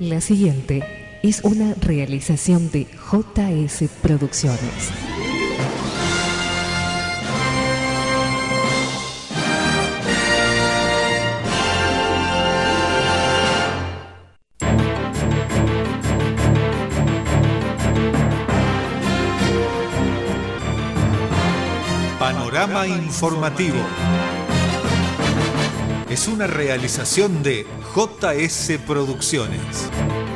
La siguiente es una realización de JS Producciones. Panorama informativo. Es una realización de JS Producciones.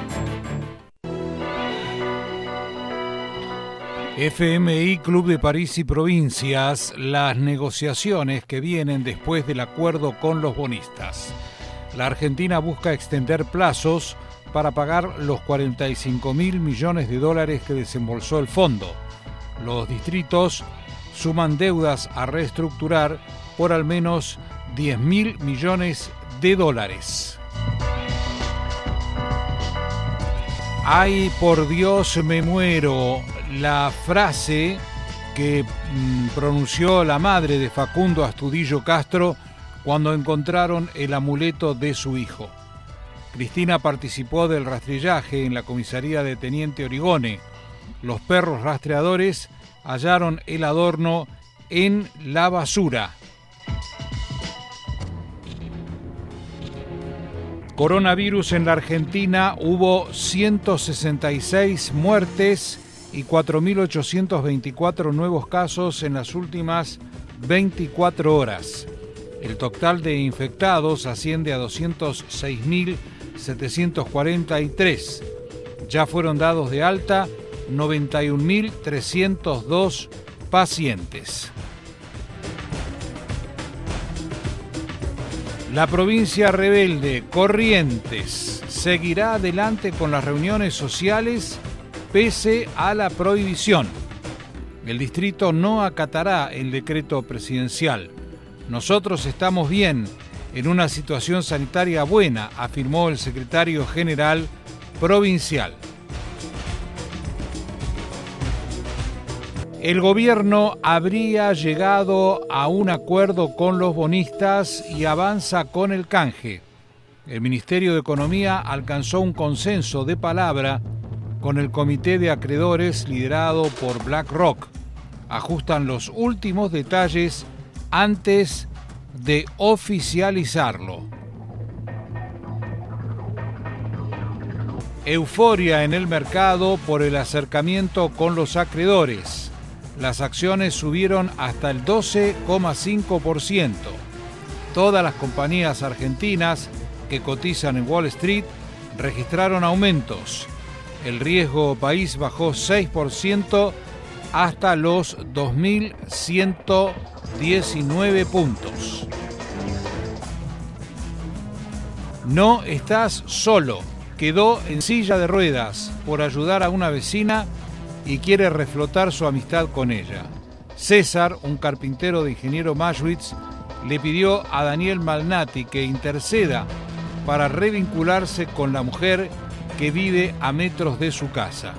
FMI, Club de París y Provincias, las negociaciones que vienen después del acuerdo con los bonistas. La Argentina busca extender plazos para pagar los 45.000 millones de dólares que desembolsó el fondo. Los distritos suman deudas a reestructurar por al menos 10.000 millones de dólares. ¡Ay, por Dios, me muero! La frase que pronunció la madre de Facundo Astudillo Castro cuando encontraron el amuleto de su hijo. Cristina participó del rastrillaje en la comisaría de Teniente Origone. Los perros rastreadores hallaron el adorno en la basura. Coronavirus en la Argentina, hubo 166 muertes y 4.824 nuevos casos en las últimas 24 horas. El total de infectados asciende a 206.743. Ya fueron dados de alta 91.302 pacientes. La provincia rebelde, Corrientes, seguirá adelante con las reuniones sociales pese a la prohibición. El distrito no acatará el decreto presidencial. Nosotros estamos bien, en una situación sanitaria buena, afirmó el secretario general provincial. El gobierno habría llegado a un acuerdo con los bonistas y avanza con el canje. El Ministerio de Economía alcanzó un consenso de palabra con el comité de acreedores liderado por BlackRock. Ajustan los últimos detalles antes de oficializarlo. Euforia en el mercado por el acercamiento con los acreedores. Las acciones subieron hasta el 12,5%. Todas las compañías argentinas que cotizan en Wall Street registraron aumentos. El riesgo país bajó 6% hasta los 2.119 puntos. No estás solo. Quedó en silla de ruedas por ayudar a una vecina y quiere reflotar su amistad con ella. César, un carpintero de Ingeniero Maschwitz, le pidió a Daniel Malnati que interceda para revincularse con la mujer que vive a metros de su casa.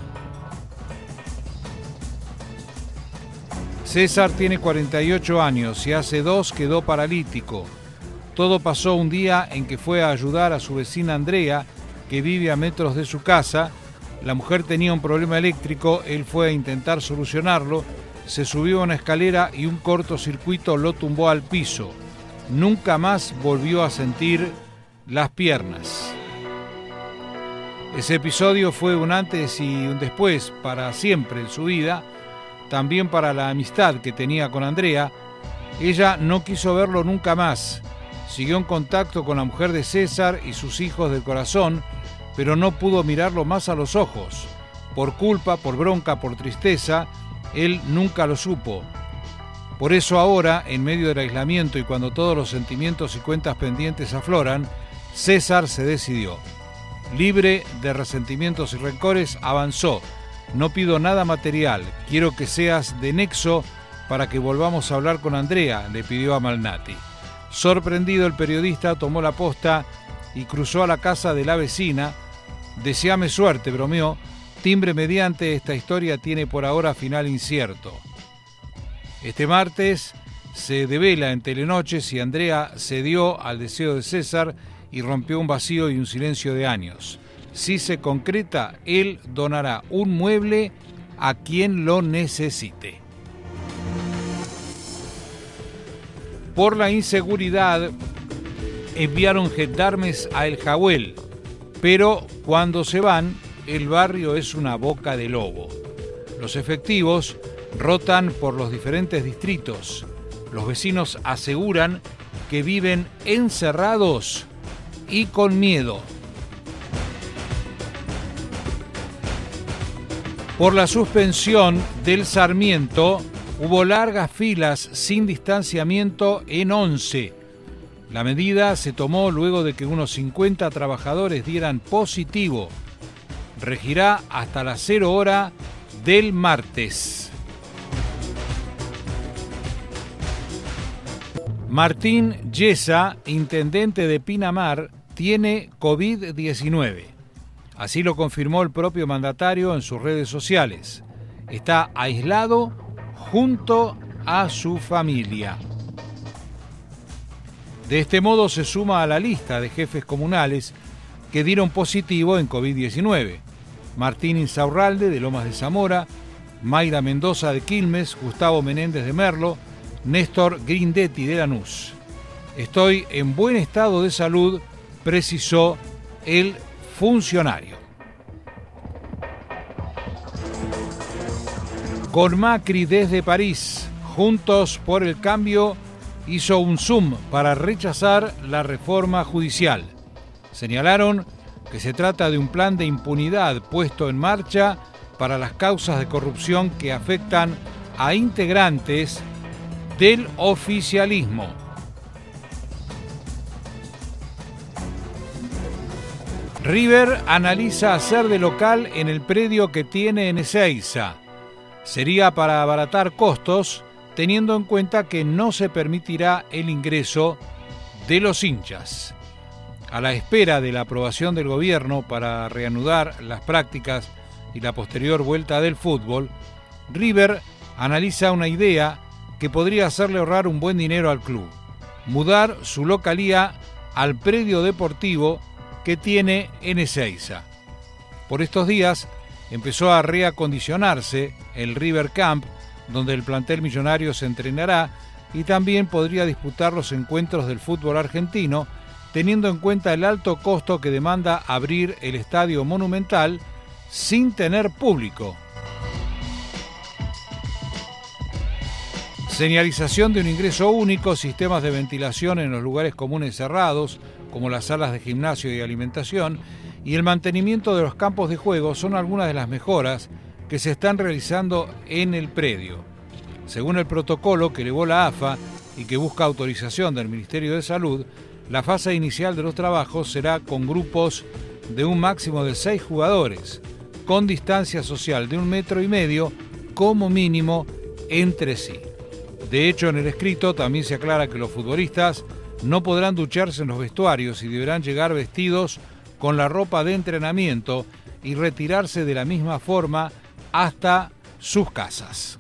César tiene 48 años y hace 2 quedó paralítico. Todo pasó un día en que fue a ayudar a su vecina Andrea, que vive a metros de su casa. La mujer tenía un problema eléctrico, él fue a intentar solucionarlo, se subió a una escalera y un cortocircuito lo tumbó al piso. Nunca más volvió a sentir las piernas. Ese episodio fue un antes y un después para siempre en su vida, también para la amistad que tenía con Andrea. Ella no quiso verlo nunca más. Siguió en contacto con la mujer de César y sus hijos del corazón, pero no pudo mirarlo más a los ojos. Por culpa, por bronca, por tristeza, él nunca lo supo. Por eso ahora, en medio del aislamiento y cuando todos los sentimientos y cuentas pendientes afloran, César se decidió. Libre de resentimientos y rencores, avanzó. No pido nada material, quiero que seas de nexo para que volvamos a hablar con Andrea, le pidió a Malnati. Sorprendido, el periodista tomó la posta y cruzó a la casa de la vecina. Deseame suerte, bromeó. Timbre mediante, esta historia tiene por ahora final incierto. Este martes se devela en Telenoche si Andrea cedió al deseo de César y rompió un vacío y un silencio de años. Si se concreta, él donará un mueble a quien lo necesite. Por la inseguridad, enviaron gendarmes a El Jagüel, pero cuando se van, el barrio es una boca de lobo. Los efectivos rotan por los diferentes distritos. Los vecinos aseguran que viven encerrados y con miedo. Por la suspensión del Sarmiento, hubo largas filas sin distanciamiento en 11. La medida se tomó luego de que unos 50 trabajadores dieran positivo. Regirá hasta las 0 hora del martes. Martín Yesa, intendente de Pinamar, tiene COVID-19. Así lo confirmó el propio mandatario en sus redes sociales. Está aislado junto a su familia. De este modo se suma a la lista de jefes comunales que dieron positivo en COVID-19. Martín Insaurralde de Lomas de Zamora, Mayra Mendoza de Quilmes, Gustavo Menéndez de Merlo, Néstor Grindetti de Lanús. Estoy en buen estado de salud, precisó el funcionario. Con Macri desde París, Juntos por el Cambio hizo un Zoom para rechazar la reforma judicial. Señalaron que se trata de un plan de impunidad puesto en marcha para las causas de corrupción que afectan a integrantes del oficialismo. River analiza hacer de local en el predio que tiene en Ezeiza. Sería para abaratar costos, teniendo en cuenta que no se permitirá el ingreso de los hinchas. A la espera de la aprobación del gobierno para reanudar las prácticas y la posterior vuelta del fútbol, River analiza una idea que podría hacerle ahorrar un buen dinero al club: mudar su localía al predio deportivo que tiene en Ezeiza. Por estos días empezó a reacondicionarse el River Camp, donde el plantel millonario se entrenará y también podría disputar los encuentros del fútbol argentino, teniendo en cuenta el alto costo que demanda abrir el Estadio Monumental sin tener público. Señalización de un ingreso único, sistemas de ventilación en los lugares comunes cerrados, como las salas de gimnasio y alimentación, y el mantenimiento de los campos de juego son algunas de las mejoras que se están realizando en el predio. Según el protocolo que elevó la AFA y que busca autorización del Ministerio de Salud, la fase inicial de los trabajos será con grupos de un máximo de 6 jugadores, con distancia social de 1,5 metros como mínimo entre sí. De hecho, en el escrito también se aclara que los futbolistas no podrán ducharse en los vestuarios y deberán llegar vestidos con la ropa de entrenamiento y retirarse de la misma forma hasta sus casas.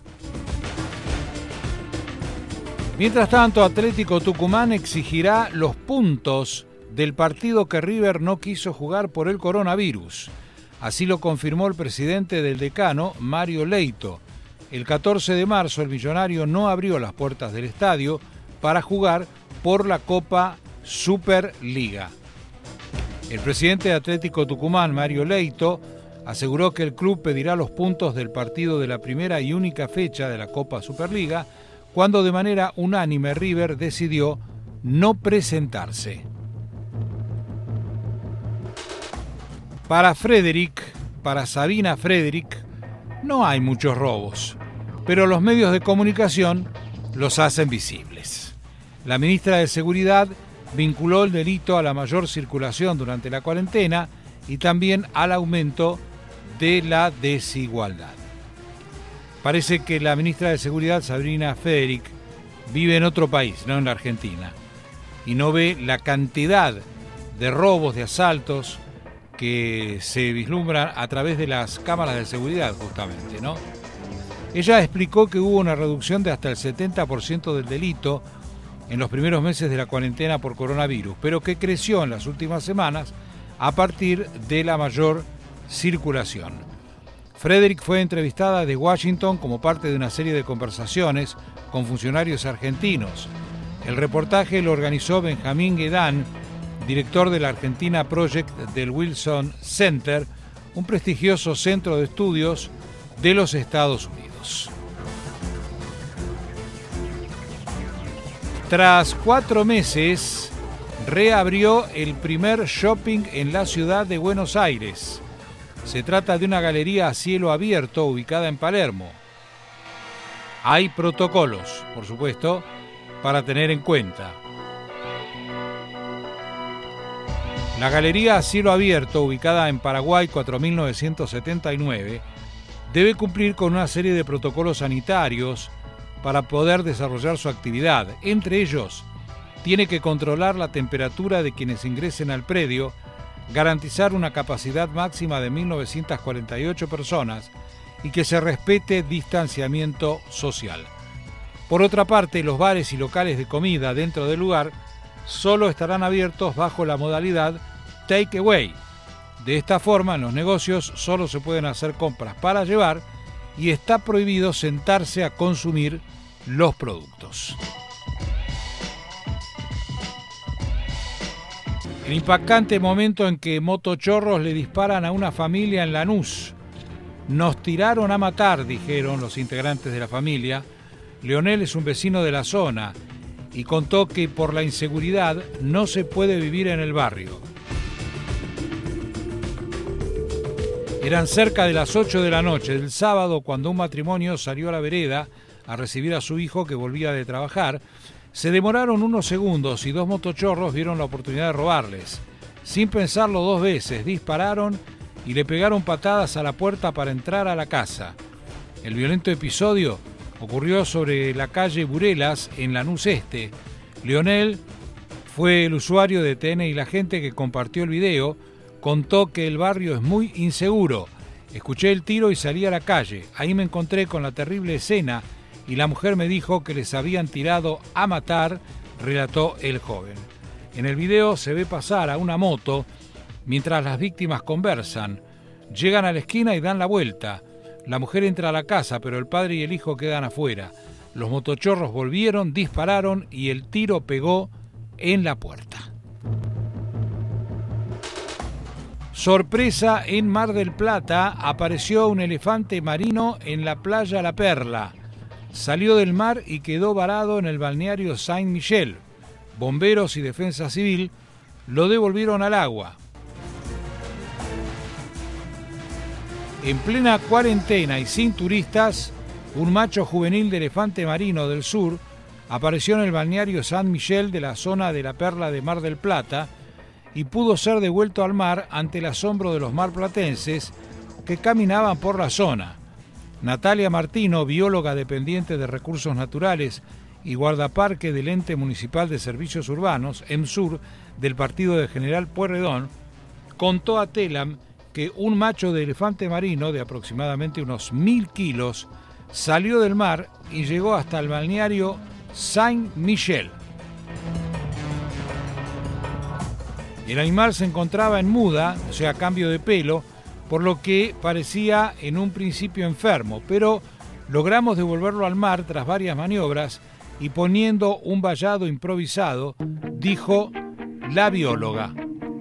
Mientras tanto, Atlético Tucumán exigirá los puntos del partido que River no quiso jugar por el coronavirus. Así lo confirmó el presidente del Decano, Mario Leito. El 14 de marzo el millonario no abrió las puertas del estadio para jugar por la Copa Superliga. El presidente de Atlético Tucumán, Mario Leito, aseguró que el club pedirá los puntos del partido de la primera y única fecha de la Copa Superliga, cuando de manera unánime River decidió no presentarse. Para Sabina Frederick, no hay muchos robos, pero los medios de comunicación los hacen visibles. La ministra de Seguridad vinculó el delito a la mayor circulación durante la cuarentena y también al aumento de la desigualdad. Parece que la ministra de Seguridad, Sabina Frederick, vive en otro país, no en la Argentina, y no ve la cantidad de robos, de asaltos que se vislumbran a través de las cámaras de seguridad, justamente, ¿no? Ella explicó que hubo una reducción de hasta el 70% del delito en los primeros meses de la cuarentena por coronavirus, pero que creció en las últimas semanas a partir de la mayor circulación. Frederick fue entrevistada de Washington como parte de una serie de conversaciones con funcionarios argentinos. El reportaje lo organizó Benjamín Guedán, director de la Argentina Project del Wilson Center, un prestigioso centro de estudios de los Estados Unidos. Tras 4 meses, reabrió el primer shopping en la ciudad de Buenos Aires. Se trata de una galería a cielo abierto ubicada en Palermo. Hay protocolos, por supuesto, para tener en cuenta. La galería a cielo abierto, ubicada en Paraguay 4979, debe cumplir con una serie de protocolos sanitarios para poder desarrollar su actividad. Entre ellos, tiene que controlar la temperatura de quienes ingresen al predio, garantizar una capacidad máxima de 1.948 personas y que se respete distanciamiento social. Por otra parte, los bares y locales de comida dentro del lugar solo estarán abiertos bajo la modalidad take away. De esta forma, en los negocios solo se pueden hacer compras para llevar y está prohibido sentarse a consumir los productos. El impactante momento en que motochorros le disparan a una familia en Lanús. Nos tiraron a matar, dijeron los integrantes de la familia. Leonel es un vecino de la zona y contó que por la inseguridad no se puede vivir en el barrio. Eran cerca de las 8 de la noche del sábado cuando un matrimonio salió a la vereda a recibir a su hijo que volvía de trabajar. Se demoraron unos segundos y 2 motochorros vieron la oportunidad de robarles. Sin pensarlo 2 veces, dispararon y le pegaron patadas a la puerta para entrar a la casa. El violento episodio ocurrió sobre la calle Burelas, en Lanús Este. Leonel fue el usuario de TN y la gente que compartió el video. Contó que el barrio es muy inseguro. Escuché el tiro y salí a la calle. Ahí me encontré con la terrible escena y la mujer me dijo que les habían tirado a matar, relató el joven. En el video se ve pasar a una moto mientras las víctimas conversan. Llegan a la esquina y dan la vuelta. La mujer entra a la casa, pero el padre y el hijo quedan afuera. Los motochorros volvieron, dispararon y el tiro pegó en la puerta. Sorpresa en Mar del Plata, apareció un elefante marino en la playa La Perla. Salió del mar y quedó varado en el balneario Saint-Michel. Bomberos y Defensa Civil lo devolvieron al agua. En plena cuarentena y sin turistas, un macho juvenil de elefante marino del sur apareció en el balneario Saint-Michel de la zona de La Perla de Mar del Plata y pudo ser devuelto al mar ante el asombro de los marplatenses que caminaban por la zona. Natalia Martino, bióloga dependiente de Recursos Naturales y guardaparque del Ente Municipal de Servicios Urbanos, EMSUR, del partido de General Pueyrredón, contó a Telam que un macho de elefante marino de aproximadamente unos 1000 kilos salió del mar y llegó hasta el balneario Saint-Michel. El animal se encontraba en muda, o sea, cambio de pelo, por lo que parecía en un principio enfermo, pero logramos devolverlo al mar tras varias maniobras y poniendo un vallado improvisado, dijo la bióloga.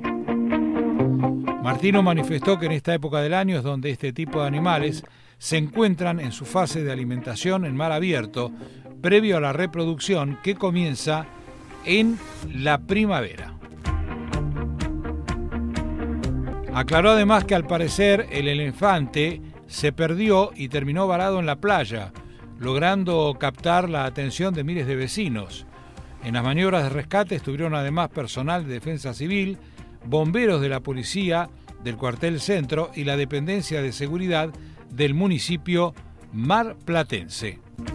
Martino manifestó que en esta época del año es donde este tipo de animales se encuentran en su fase de alimentación en mar abierto, previo a la reproducción que comienza en la primavera. Aclaró además que al parecer el elefante se perdió y terminó varado en la playa, logrando captar la atención de miles de vecinos. En las maniobras de rescate estuvieron además personal de Defensa Civil, bomberos de la policía del cuartel centro y la dependencia de seguridad del municipio marplatense.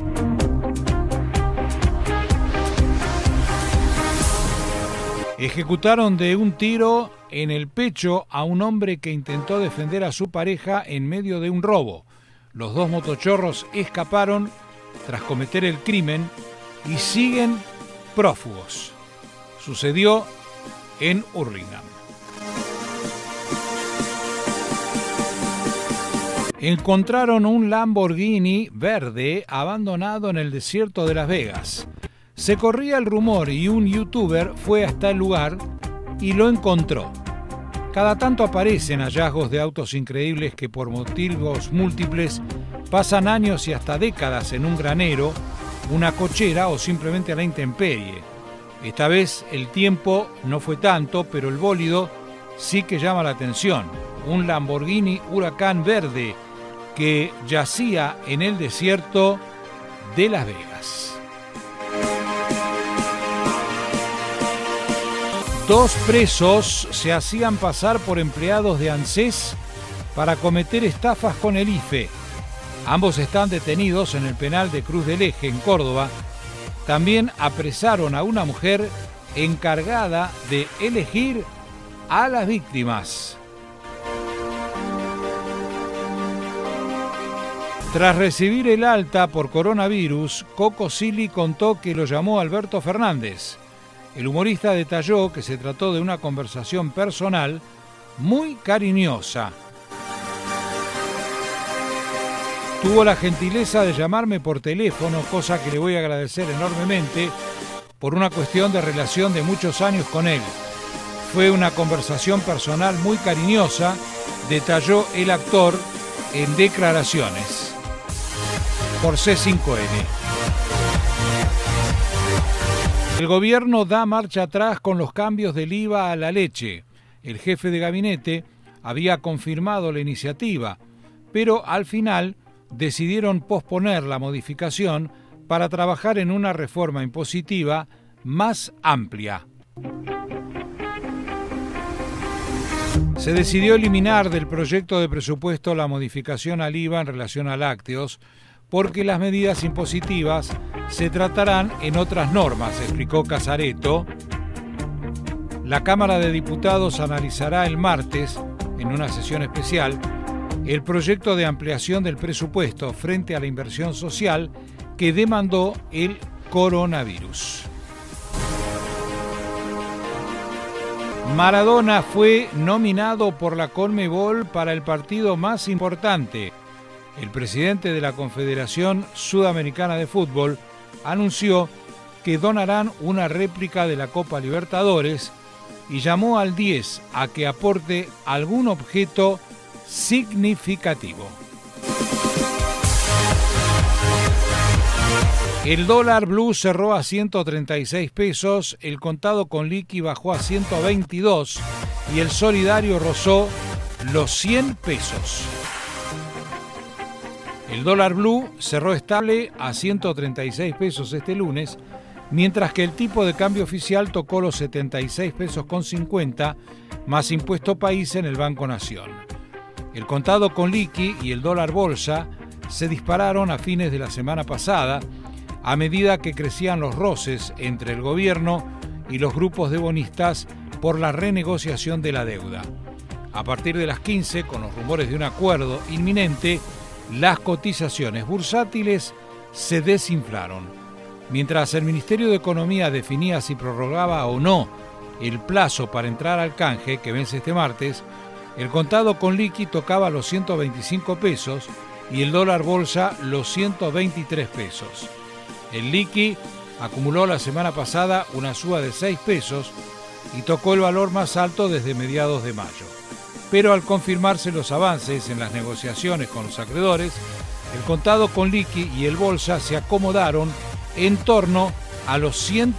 Ejecutaron de un tiro en el pecho a un hombre que intentó defender a su pareja en medio de un robo. Los 2 motochorros escaparon tras cometer el crimen y siguen prófugos. Sucedió en Hurlingham. Encontraron un Lamborghini verde abandonado en el desierto de Las Vegas. Se corría el rumor y un youtuber fue hasta el lugar y lo encontró. Cada tanto aparecen hallazgos de autos increíbles que por motivos múltiples pasan años y hasta décadas en un granero, una cochera o simplemente a la intemperie. Esta vez el tiempo no fue tanto, pero el bólido sí que llama la atención. Un Lamborghini Huracán verde que yacía en el desierto de Las Vegas. 2 presos se hacían pasar por empleados de ANSES para cometer estafas con el IFE. Ambos están detenidos en el penal de Cruz del Eje, en Córdoba. También apresaron a una mujer encargada de elegir a las víctimas. Tras recibir el alta por coronavirus, Coco Silly contó que lo llamó Alberto Fernández. El humorista detalló que se trató de una conversación personal muy cariñosa. Tuvo la gentileza de llamarme por teléfono, cosa que le voy a agradecer enormemente por una cuestión de relación de muchos años con él. Fue una conversación personal muy cariñosa, detalló el actor en declaraciones por C5N. El gobierno da marcha atrás con los cambios del IVA a la leche. El jefe de gabinete había confirmado la iniciativa, pero al final decidieron posponer la modificación para trabajar en una reforma impositiva más amplia. Se decidió eliminar del proyecto de presupuesto la modificación al IVA en relación a lácteos, porque las medidas impositivas se tratarán en otras normas, explicó Casareto. La Cámara de Diputados analizará el martes, en una sesión especial, el proyecto de ampliación del presupuesto frente a la inversión social que demandó el coronavirus. Maradona fue nominado por la Conmebol para el partido más importante. El presidente de la Confederación Sudamericana de Fútbol anunció que donarán una réplica de la Copa Libertadores y llamó al 10 a que aporte algún objeto significativo. El dólar blue cerró a 136 pesos, el contado con liqui bajó a 122 y el solidario rozó los 100 pesos. El dólar blue cerró estable a 136 pesos este lunes, mientras que el tipo de cambio oficial tocó los 76 pesos con 50, más impuesto país en el Banco Nación. El contado con liqui y el dólar bolsa se dispararon a fines de la semana pasada, a medida que crecían los roces entre el gobierno y los grupos de bonistas por la renegociación de la deuda. A partir de las 15, con los rumores de un acuerdo inminente, las cotizaciones bursátiles se desinflaron. Mientras el Ministerio de Economía definía si prorrogaba o no el plazo para entrar al canje, que vence este martes, el contado con liqui tocaba los 125 pesos y el dólar bolsa los 123 pesos. El liqui acumuló la semana pasada una suba de 6 pesos y tocó el valor más alto desde mediados de mayo. Pero al confirmarse los avances en las negociaciones con los acreedores, el contado con liqui y el bolsa se acomodaron en torno a los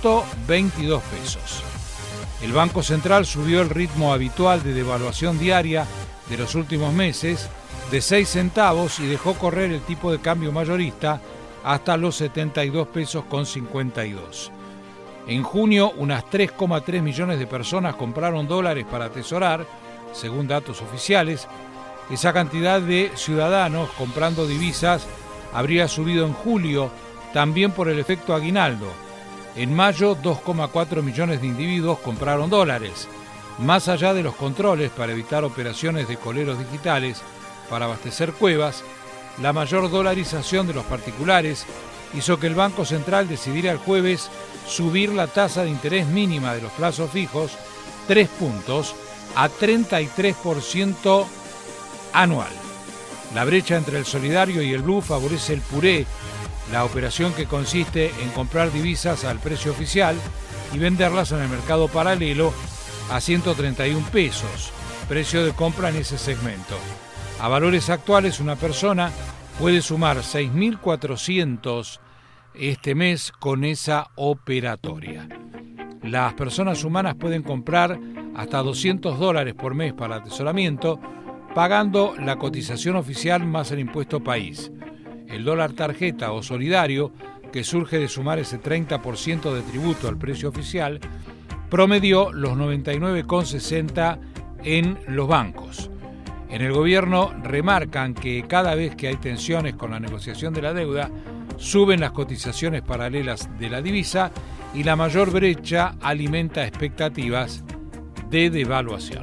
122 pesos. El Banco Central subió el ritmo habitual de devaluación diaria de los últimos meses de 6 centavos y dejó correr el tipo de cambio mayorista hasta los 72 pesos con 52. En junio, unas 3,3 millones de personas compraron dólares para atesorar, según datos oficiales. Esa cantidad de ciudadanos comprando divisas habría subido en julio, también por el efecto aguinaldo. En mayo, 2,4 millones de individuos compraron dólares. Más allá de los controles para evitar operaciones de coleros digitales para abastecer cuevas, la mayor dolarización de los particulares hizo que el Banco Central decidiera el jueves subir la tasa de interés mínima de los plazos fijos 3 puntos a 33% anual. La brecha entre el solidario y el blue favorece el puré, la operación que consiste en comprar divisas al precio oficial y venderlas en el mercado paralelo a 131 pesos, precio de compra en ese segmento. A valores actuales, una persona puede sumar 6.400 este mes con esa operatoria. Las personas humanas pueden comprar hasta $200 por mes para atesoramiento, pagando la cotización oficial más el impuesto país. El dólar tarjeta o solidario, que surge de sumar ese 30% de tributo al precio oficial, promedió los 99,60 en los bancos. En el gobierno remarcan que cada vez que hay tensiones con la negociación de la deuda, suben las cotizaciones paralelas de la divisa y la mayor brecha alimenta expectativas de devaluación.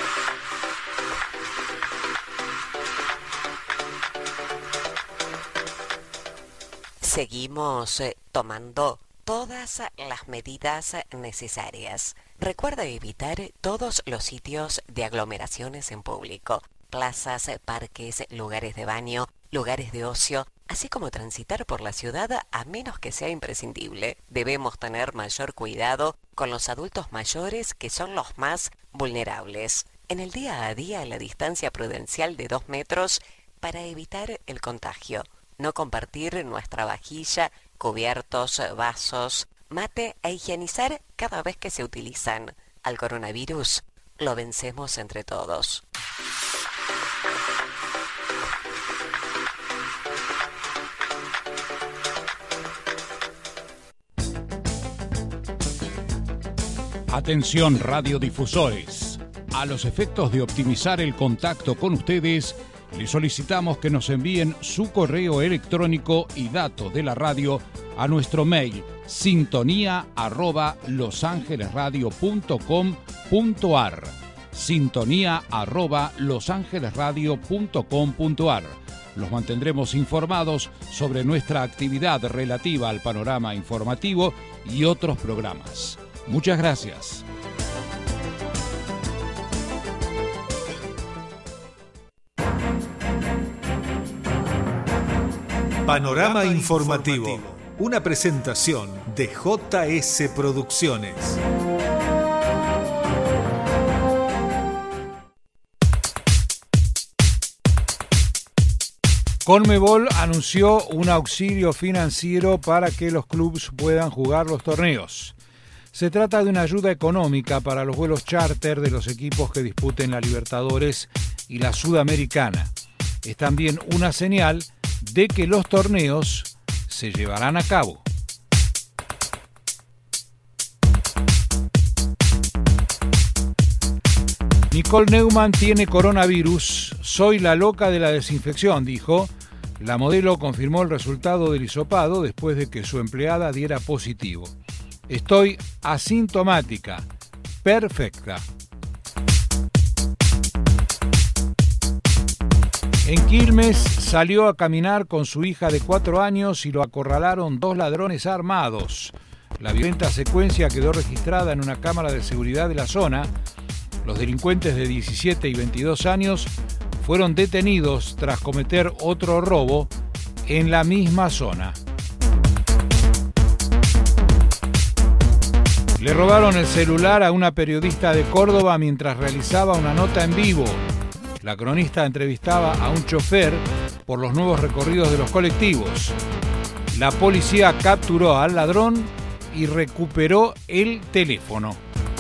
Seguimos tomando todas las medidas necesarias. Recuerda evitar todos los sitios de aglomeraciones en público, plazas, parques, lugares de baño, lugares de ocio, así como transitar por la ciudad a menos que sea imprescindible. Debemos tener mayor cuidado con los adultos mayores, que son los más vulnerables. En el día a día, la distancia prudencial de 2 metros para evitar el contagio. No compartir nuestra vajilla, cubiertos, vasos, mate e higienizar cada vez que se utilizan. Al coronavirus lo vencemos entre todos. Atención radiodifusores. A los efectos de optimizar el contacto con ustedes, les solicitamos que nos envíen su correo electrónico y datos de la radio a nuestro mail sintonía@losangelesradio.com.ar sintonía@losangelesradio.com.ar. Los mantendremos informados sobre nuestra actividad relativa al panorama informativo y otros programas. Muchas gracias. Panorama informativo, una presentación de JS Producciones. Conmebol anunció un auxilio financiero para que los clubes puedan jugar los torneos. Se trata de una ayuda económica para los vuelos charter de los equipos que disputen la Libertadores y la Sudamericana. Es también una señal de que los torneos se llevarán a cabo. Nicole Neumann tiene coronavirus. Soy la loca de la desinfección, dijo. La modelo confirmó el resultado del hisopado después de que su empleada diera positivo. Estoy asintomática, perfecta. En Quilmes salió a caminar con su hija de 4 años y lo acorralaron 2 ladrones armados. La violenta secuencia quedó registrada en una cámara de seguridad de la zona. Los delincuentes de 17 y 22 años fueron detenidos tras cometer otro robo en la misma zona. Le robaron el celular a una periodista de Córdoba mientras realizaba una nota en vivo. La cronista entrevistaba a un chofer por los nuevos recorridos de los colectivos. La policía capturó al ladrón y recuperó el teléfono.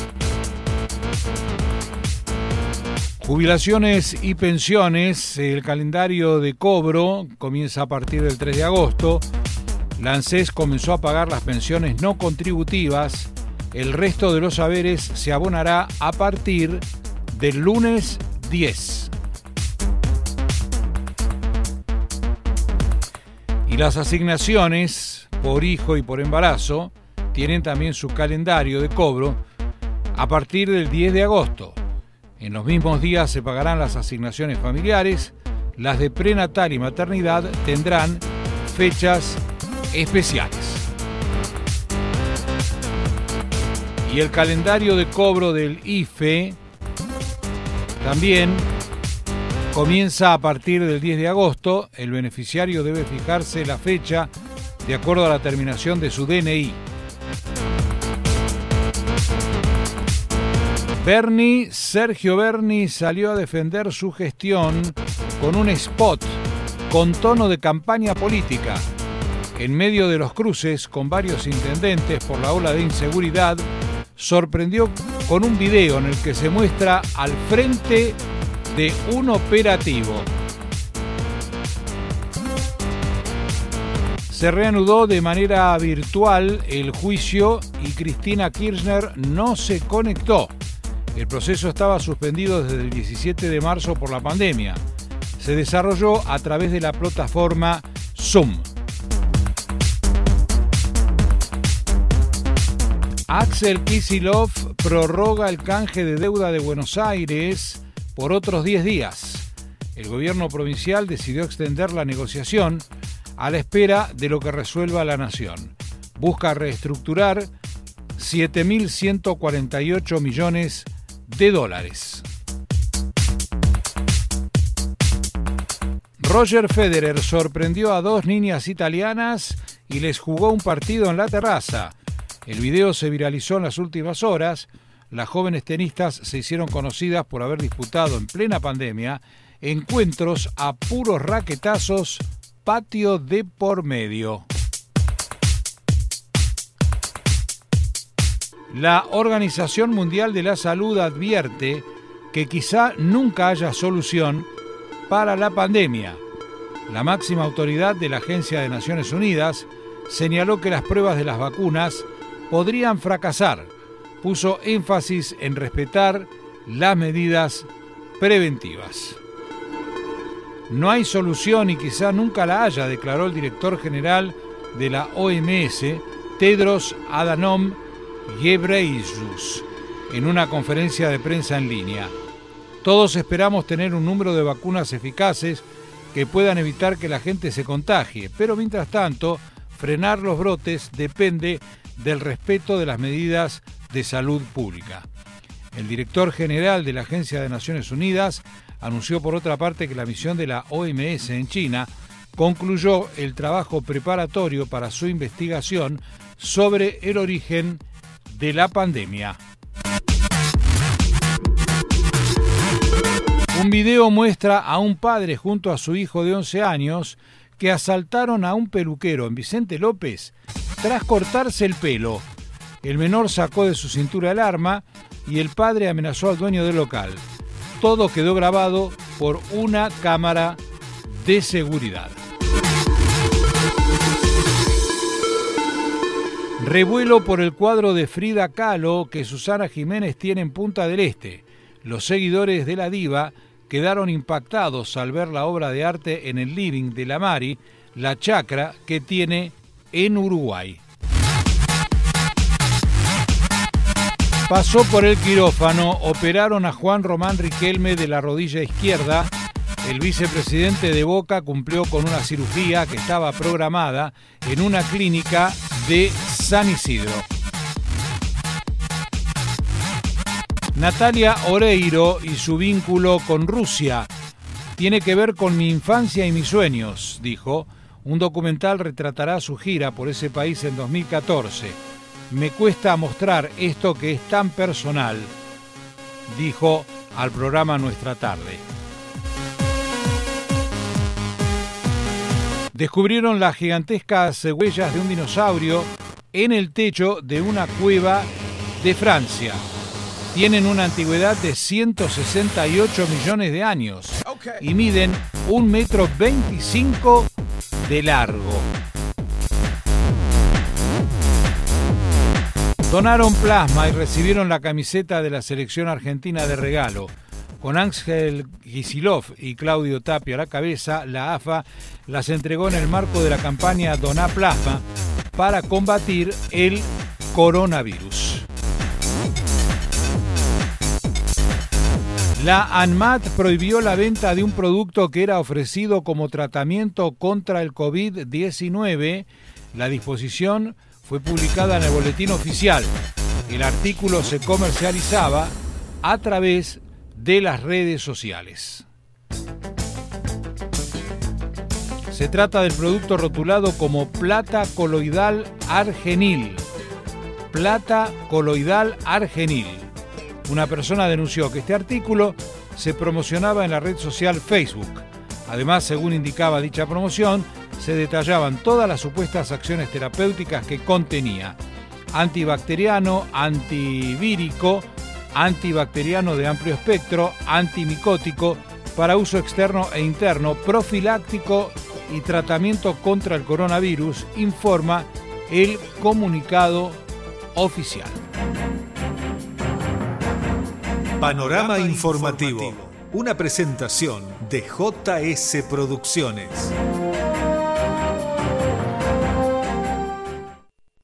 Jubilaciones y pensiones. El calendario de cobro comienza a partir del 3 de agosto. La ANSES comenzó a pagar las pensiones no contributivas. El resto de los saberes se abonará a partir del lunes 10. Y las asignaciones por hijo y por embarazo tienen también su calendario de cobro a partir del 10 de agosto. En los mismos días se pagarán las asignaciones familiares. Las de prenatal y maternidad tendrán fechas especiales. Y el calendario de cobro del IFE también comienza a partir del 10 de agosto. El beneficiario debe fijarse la fecha de acuerdo a la terminación de su DNI. Sergio Berni salió a defender su gestión con un spot con tono de campaña política. En medio de los cruces con varios intendentes por la ola de inseguridad, sorprendió con un video en el que se muestra al frente de un operativo. Se reanudó de manera virtual el juicio y Cristina Kirchner no se conectó. El proceso estaba suspendido desde el 17 de marzo por la pandemia. Se desarrolló a través de la plataforma Zoom. Axel Kicillof prorroga el canje de deuda de Buenos Aires por otros 10 días. El gobierno provincial decidió extender la negociación a la espera de lo que resuelva la nación. Busca reestructurar 7.148 millones de dólares. Roger Federer sorprendió a 2 niñas italianas y les jugó un partido en la terraza. El video se viralizó en las últimas horas. Las jóvenes tenistas se hicieron conocidas por haber disputado en plena pandemia encuentros a puros raquetazos, patio de por medio. La Organización Mundial de la Salud advierte que quizá nunca haya solución para la pandemia. La máxima autoridad de la Agencia de Naciones Unidas señaló que las pruebas de las vacunas podrían fracasar. Puso énfasis en respetar las medidas preventivas. No hay solución y quizá nunca la haya, declaró el director general de la OMS, Tedros Adhanom Ghebreyesus, en una conferencia de prensa en línea. Todos esperamos tener un número de vacunas eficaces que puedan evitar que la gente se contagie, pero mientras tanto, frenar los brotes depende del respeto de las medidas de salud pública. El director general de la Agencia de Naciones Unidas anunció por otra parte que la misión de la OMS en China concluyó el trabajo preparatorio para su investigación sobre el origen de la pandemia. Un video muestra a un padre junto a su hijo de 11 años que asaltaron a un peluquero en Vicente López tras cortarse el pelo. El menor sacó de su cintura el arma y el padre amenazó al dueño del local. Todo quedó grabado por una cámara de seguridad. Revuelo por el cuadro de Frida Kahlo que Susana Jiménez tiene en Punta del Este. Los seguidores de la diva quedaron impactados al ver la obra de arte en el living de la Mari, la chacra que tiene en Uruguay. Pasó por el quirófano, operaron a Juan Román Riquelme de la rodilla izquierda. El vicepresidente de Boca cumplió con una cirugía que estaba programada en una clínica de San Isidro. Natalia Oreiro y su vínculo con Rusia tiene que ver con mi infancia y mis sueños, dijo. Un documental retratará su gira por ese país en 2014. Me cuesta mostrar esto que es tan personal, dijo al programa Nuestra Tarde. Descubrieron las gigantescas huellas de un dinosaurio en el techo de una cueva de Francia. Tienen una antigüedad de 168 millones de años y miden 1,25 m de largo. Donaron plasma y recibieron la camiseta de la selección argentina de regalo. Con Axel Kicillof y Claudio Tapia a la cabeza, la AFA las entregó en el marco de la campaña Doná Plasma para combatir el coronavirus. La ANMAT prohibió la venta de un producto que era ofrecido como tratamiento contra el COVID-19. La disposición fue publicada en el boletín oficial. El artículo se comercializaba a través de las redes sociales. Se trata del producto rotulado como plata coloidal argenil. Plata coloidal argenil. Una persona denunció que este artículo se promocionaba en la red social Facebook. Además, según indicaba dicha promoción, se detallaban todas las supuestas acciones terapéuticas que contenía: antibacteriano, antivírico, antibacteriano de amplio espectro, antimicótico, para uso externo e interno, profiláctico y tratamiento contra el coronavirus, informa el comunicado oficial. Panorama Informativo, una presentación de JS Producciones.